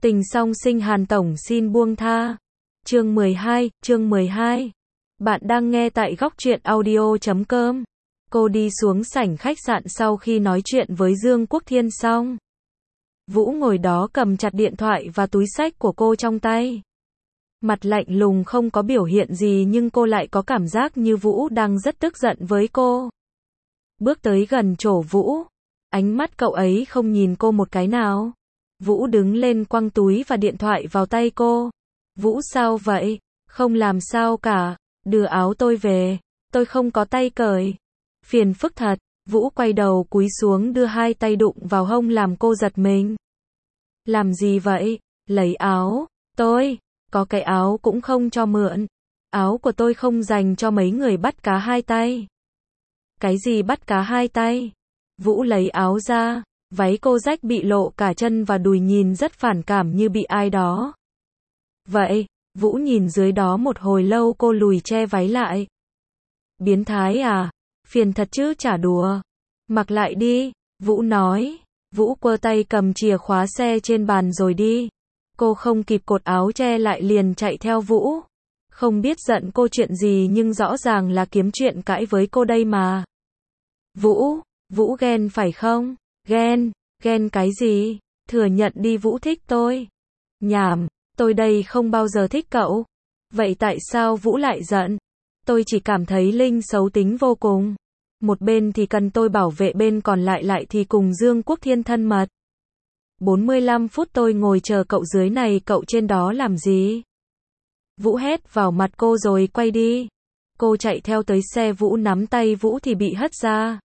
Tình song sinh Hàn Tổng xin buông tha. Chương 12. Bạn đang nghe tại góc truyện audio.com. Cô đi xuống sảnh khách sạn sau khi nói chuyện với Dương Quốc Thiên xong. Vũ ngồi đó cầm chặt điện thoại và túi xách của cô trong tay. Mặt lạnh lùng không có biểu hiện gì nhưng cô lại có cảm giác như Vũ đang rất tức giận với cô. Bước tới gần chỗ Vũ. Ánh mắt cậu ấy không nhìn cô một cái nào. Vũ đứng lên quăng túi và điện thoại vào tay cô. Vũ sao vậy? Không làm sao cả. Đưa áo tôi về. Tôi không có tay cởi. Phiền phức thật. Vũ quay đầu cúi xuống đưa hai tay đụng vào hông làm cô giật mình. Làm gì vậy? Lấy áo. Tôi. Có cái áo cũng không cho mượn. Áo của tôi không dành cho mấy người bắt cá hai tay. Cái gì bắt cá hai tay? Vũ lấy áo ra. Váy cô rách bị lộ cả chân và đùi nhìn rất phản cảm như bị ai đó. Vậy, Vũ nhìn dưới đó một hồi lâu cô lùi che váy lại. Biến thái à? Phiền thật chứ chả đùa. Mặc lại đi, Vũ nói. Vũ quơ tay cầm chìa khóa xe trên bàn rồi đi. Cô không kịp cột áo che lại liền chạy theo Vũ. Không biết giận cô chuyện gì nhưng rõ ràng là kiếm chuyện cãi với cô đây mà. Vũ ghen phải không? Ghen cái gì? Thừa nhận đi Vũ thích tôi. Nhảm, tôi đây không bao giờ thích cậu. Vậy tại sao Vũ lại giận? Tôi chỉ cảm thấy Linh xấu tính vô cùng. Một bên thì cần tôi bảo vệ bên còn lại thì cùng Dương Quốc Thiên thân mật. 45 phút tôi ngồi chờ cậu dưới này cậu trên đó làm gì? Vũ hét vào mặt cô rồi quay đi. Cô chạy theo tới xe Vũ nắm tay Vũ thì bị hất ra.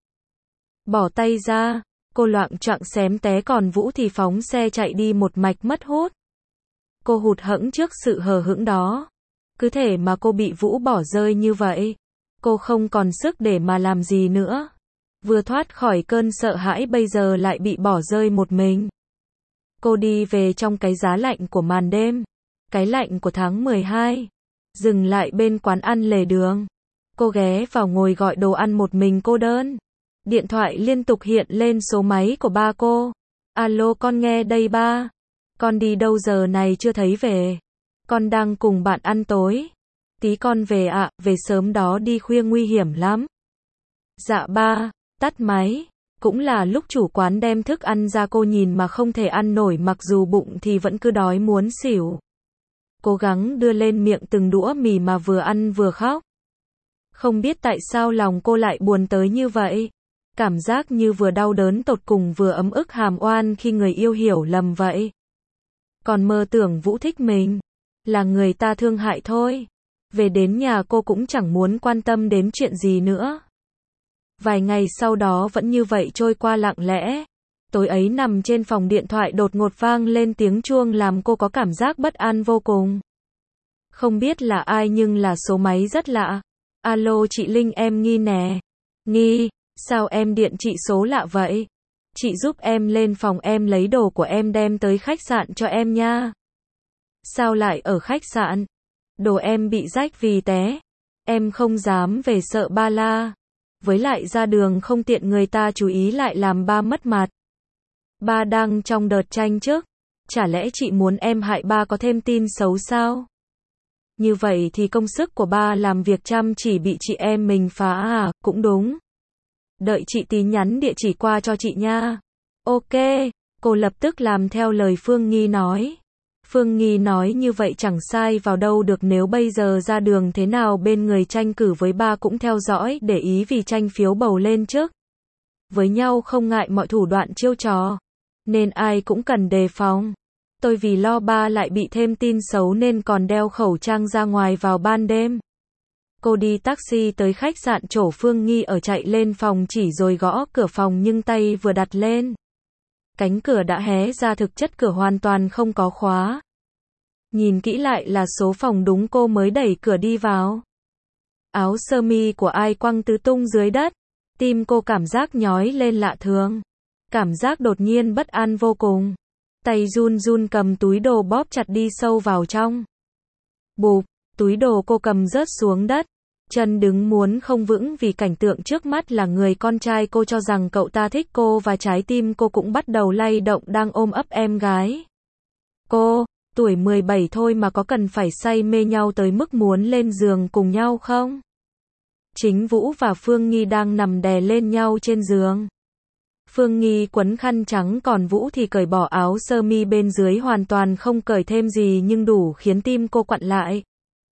Bỏ tay ra. Cô loạng choạng xém té còn Vũ thì phóng xe chạy đi một mạch mất hút. Cô hụt hẫng trước sự hờ hững đó. Cứ thể mà cô bị Vũ bỏ rơi như vậy. Cô không còn sức để mà làm gì nữa. Vừa thoát khỏi cơn sợ hãi bây giờ lại bị bỏ rơi một mình. Cô đi về trong cái giá lạnh của màn đêm. Cái lạnh của tháng 12. Dừng lại bên quán ăn lề đường. Cô ghé vào ngồi gọi đồ ăn một mình cô đơn. Điện thoại liên tục hiện lên số máy của ba cô. Alo con nghe đây ba. Con đi đâu giờ này chưa thấy về. Con đang cùng bạn ăn tối. Tí con về ạ, về sớm đó đi khuya nguy hiểm lắm. Dạ ba, tắt máy. Cũng là lúc chủ quán đem thức ăn ra cô nhìn mà không thể ăn nổi mặc dù bụng thì vẫn cứ đói muốn xỉu. Cố gắng đưa lên miệng từng đũa mì mà vừa ăn vừa khóc. Không biết tại sao lòng cô lại buồn tới như vậy. Cảm giác như vừa đau đớn tột cùng vừa ấm ức hàm oan khi người yêu hiểu lầm vậy. Còn mơ tưởng Vũ thích mình. Là người ta thương hại thôi. Về đến nhà cô cũng chẳng muốn quan tâm đến chuyện gì nữa. Vài ngày sau đó vẫn như vậy trôi qua lặng lẽ. Tối ấy nằm trên phòng điện thoại đột ngột vang lên tiếng chuông làm cô có cảm giác bất an vô cùng. Không biết là ai nhưng là số máy rất lạ. Alo chị Linh em Nghi nè. Nghi, sao em điện chị số lạ vậy? Chị giúp em lên phòng em lấy đồ của em đem tới khách sạn cho em nha. Sao lại ở khách sạn? Đồ em bị rách vì té. Em không dám về sợ ba la. Với lại ra đường không tiện người ta chú ý lại làm ba mất mặt. Ba đang trong đợt tranh chức. Chả lẽ chị muốn em hại ba có thêm tin xấu sao? Như vậy thì công sức của ba làm việc chăm chỉ bị chị em mình phá à? Cũng đúng. Đợi chị tí nhắn địa chỉ qua cho chị nha. Ok, cô lập tức làm theo lời Phương Nghi nói. Phương Nghi nói như vậy chẳng sai vào đâu được nếu bây giờ ra đường thế nào bên người tranh cử với ba cũng theo dõi để ý vì tranh phiếu bầu lên trước. Với nhau không ngại mọi thủ đoạn chiêu trò. Nên ai cũng cần đề phòng. Tôi vì lo ba lại bị thêm tin xấu nên còn đeo khẩu trang ra ngoài vào ban đêm. Cô đi taxi tới khách sạn chỗ Phương Nghi ở chạy lên phòng chỉ rồi gõ cửa phòng nhưng tay vừa đặt lên. Cánh cửa đã hé ra thực chất cửa hoàn toàn không có khóa. Nhìn kỹ lại là số phòng đúng cô mới đẩy cửa đi vào. Áo sơ mi của ai quăng tứ tung dưới đất. Tim cô cảm giác nhói lên lạ thường. Cảm giác đột nhiên bất an vô cùng. Tay run run cầm túi đồ bóp chặt đi sâu vào trong. Bụp, túi đồ cô cầm rớt xuống đất. Chân đứng muốn không vững vì cảnh tượng trước mắt là người con trai cô cho rằng cậu ta thích cô và trái tim cô cũng bắt đầu lay động đang ôm ấp em gái. Cô, tuổi 17 thôi mà có cần phải say mê nhau tới mức muốn lên giường cùng nhau không? Chính Vũ và Phương Nghi đang nằm đè lên nhau trên giường. Phương Nghi quấn khăn trắng còn Vũ thì cởi bỏ áo sơ mi bên dưới hoàn toàn không cởi thêm gì nhưng đủ khiến tim cô quặn lại.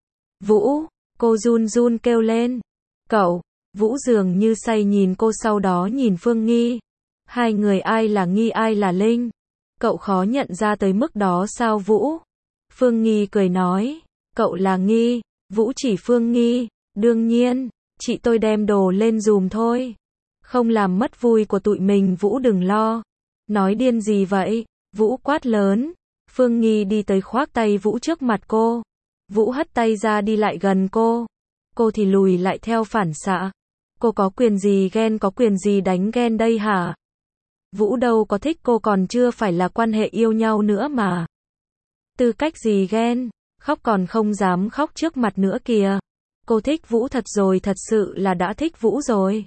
Vũ, cô run run kêu lên. Cậu, Vũ dường như say nhìn cô sau đó nhìn Phương Nghi. Hai người ai là Nghi ai là Linh? Cậu khó nhận ra tới mức đó sao Vũ? Phương Nghi cười nói, cậu là Nghi, Vũ chỉ Phương Nghi, đương nhiên, chị tôi đem đồ lên giùm thôi. Không làm mất vui của tụi mình Vũ đừng lo. Nói điên gì vậy? Vũ quát lớn. Phương Nghi đi tới khoác tay Vũ trước mặt cô. Vũ hất tay ra đi lại gần cô. Cô thì lùi lại theo phản xạ. Cô có quyền gì ghen có quyền gì đánh ghen đây hả? Vũ đâu có thích cô còn chưa phải là quan hệ yêu nhau nữa mà. Tư cách gì ghen, khóc còn không dám khóc trước mặt nữa kìa. Cô thích Vũ thật rồi thật sự là đã thích Vũ rồi.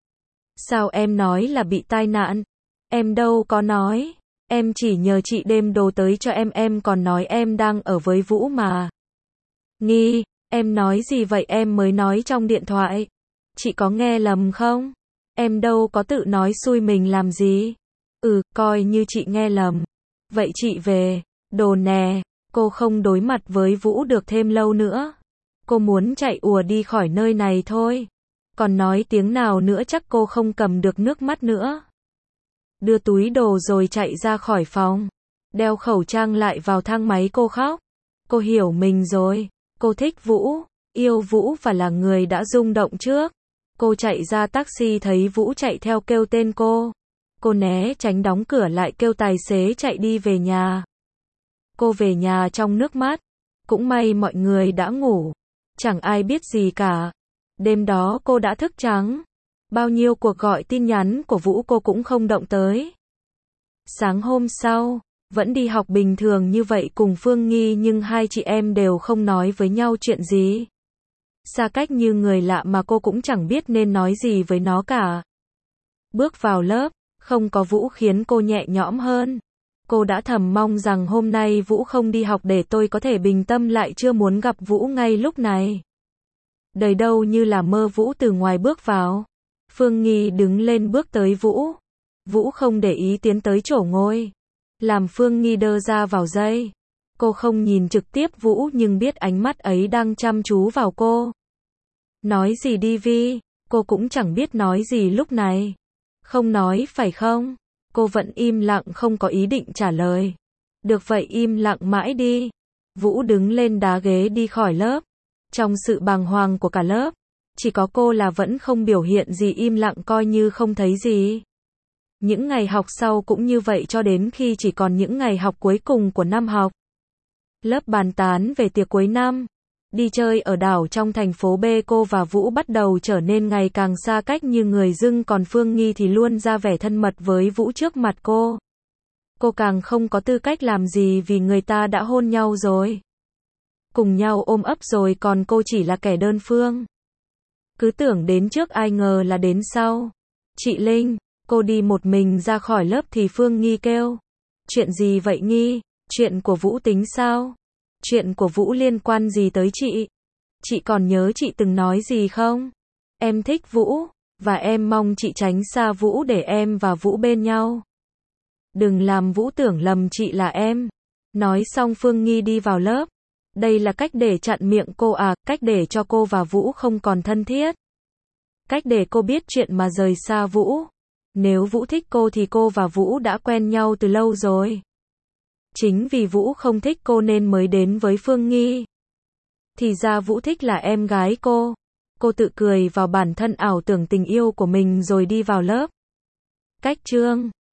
Sao em nói là bị tai nạn? Em đâu có nói. Em chỉ nhờ chị đem đồ tới cho em còn nói em đang ở với Vũ mà. Nghi, em nói gì vậy em mới nói trong điện thoại. Chị có nghe lầm không? Em đâu có tự nói xui mình làm gì. Coi như chị nghe lầm. Vậy chị về. Đồ nè, cô không đối mặt với Vũ được thêm lâu nữa. Cô muốn chạy ùa đi khỏi nơi này thôi. Còn nói tiếng nào nữa chắc cô không cầm được nước mắt nữa. Đưa túi đồ rồi chạy ra khỏi phòng. Đeo khẩu trang lại vào thang máy cô khóc. Cô hiểu mình rồi. Cô thích Vũ, yêu Vũ và là người đã rung động trước. Cô chạy ra taxi thấy Vũ chạy theo kêu tên cô. Cô né tránh đóng cửa lại kêu tài xế chạy đi về nhà. Cô về nhà trong nước mắt. Cũng may mọi người đã ngủ. Chẳng ai biết gì cả. Đêm đó cô đã thức trắng. Bao nhiêu cuộc gọi tin nhắn của Vũ cô cũng không động tới. Sáng hôm sau, vẫn đi học bình thường như vậy cùng Phương Nghi nhưng hai chị em đều không nói với nhau chuyện gì. Xa cách như người lạ mà cô cũng chẳng biết nên nói gì với nó cả. Bước vào lớp, không có Vũ khiến cô nhẹ nhõm hơn. Cô đã thầm mong rằng hôm nay Vũ không đi học để tôi có thể bình tâm lại chưa muốn gặp Vũ ngay lúc này. Đời đâu như là mơ Vũ từ ngoài bước vào. Phương Nghi đứng lên bước tới Vũ. Vũ không để ý tiến tới chỗ ngồi. Làm Phương Nghi đơ ra vào dây. Cô không nhìn trực tiếp Vũ nhưng biết ánh mắt ấy đang chăm chú vào cô. Nói gì đi Vi, cô cũng chẳng biết nói gì lúc này. Không nói phải không? Cô vẫn im lặng không có ý định trả lời. Được vậy im lặng mãi đi. Vũ đứng lên đá ghế đi khỏi lớp. Trong sự bàng hoàng của cả lớp, chỉ có cô là vẫn không biểu hiện gì im lặng coi như không thấy gì. Những ngày học sau cũng như vậy cho đến khi chỉ còn những ngày học cuối cùng của năm học. Lớp bàn tán về tiệc cuối năm. Đi chơi ở đảo trong thành phố B cô và Vũ bắt đầu trở nên ngày càng xa cách như người dưng còn Phương Nghi thì luôn ra vẻ thân mật với Vũ trước mặt cô. Cô càng không có tư cách làm gì vì người ta đã hôn nhau rồi. Cùng nhau ôm ấp rồi còn cô chỉ là kẻ đơn phương. Cứ tưởng đến trước ai ngờ là đến sau. Chị Linh, cô đi một mình ra khỏi lớp thì Phương Nghi kêu. Chuyện gì vậy Nghi? Chuyện của Vũ tính sao? Chuyện của Vũ liên quan gì tới chị? Chị còn nhớ chị từng nói gì không? Em thích Vũ, và em mong chị tránh xa Vũ để em và Vũ bên nhau. Đừng làm Vũ tưởng lầm chị là em. Nói xong Phương Nghi đi vào lớp. Đây là cách để chặn miệng cô à, cách để cho cô và Vũ không còn thân thiết. Cách để cô biết chuyện mà rời xa Vũ. Nếu Vũ thích cô thì cô và Vũ đã quen nhau từ lâu rồi. Chính vì Vũ không thích cô nên mới đến với Phương Nghi. Thì ra Vũ thích là em gái cô. Cô tự cười vào bản thân ảo tưởng tình yêu của mình rồi đi vào lớp. Cách chương